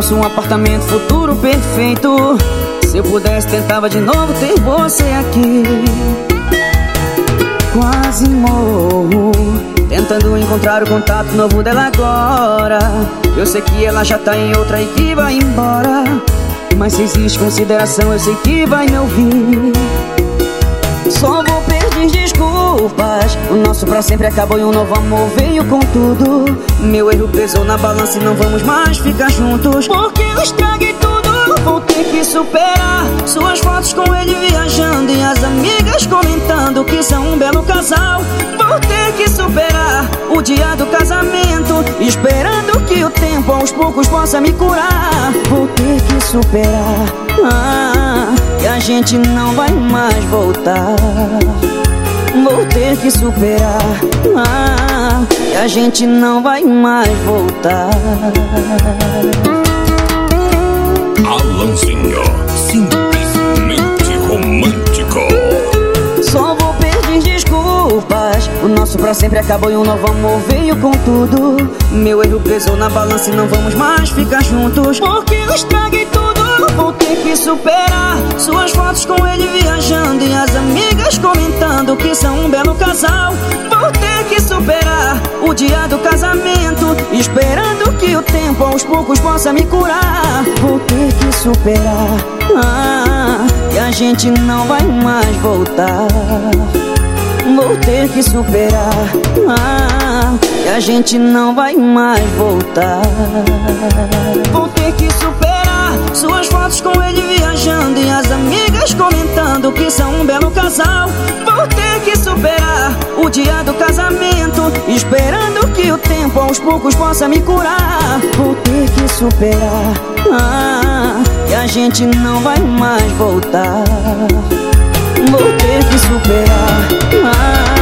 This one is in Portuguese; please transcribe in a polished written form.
nosso apartamento, futuro perfeito. Se eu pudesse, tentava de novo ter você aqui. Quase morro tentando encontrar o contato novo dela agora. Eu sei que ela já tá em outra e que vai embora, mas se existe consideração, eu sei que vai me ouvir. Só vou pedir desculpas. O nosso pra sempre acabou e um novo amor veio com tudo. Meu erro pesou na balança e não vamos mais ficar juntos, porque eu estraguei tudo. Vou ter que superar suas fotos com ele viajando e as amigas comentando que são um belo casal. Vou ter que superar o dia do casamento, esperando que o tempo aos poucos possa me curar. Vou ter que superar que a gente não vai mais voltar. Vou ter que superar que a gente não vai mais voltar. Alanzinho, simplesmente romântico. Só vou pedir desculpas. O nosso pra sempre acabou e um novo amor veio com tudo. Meu erro pesou na balança e não vamos mais ficar juntos, porque eu estraguei tudo. Vou ter que superar suas fotos com ele viajando e as amigas comentando que são um belo casal. Vou ter que superar o dia do casamento, esperando que o tempo aos poucos possa me curar. Vou ter que superar que a gente não vai mais voltar. Vou ter que superar que a gente não vai mais voltar. Vou ter que superar suas fotos com ele viajando e as amigas comentando que são um belo casal. Vou ter que superar o dia do casamento, esperando que o tempo aos poucos possa me curar. Vou ter que superar que a gente não vai mais voltar. Vou ter que superar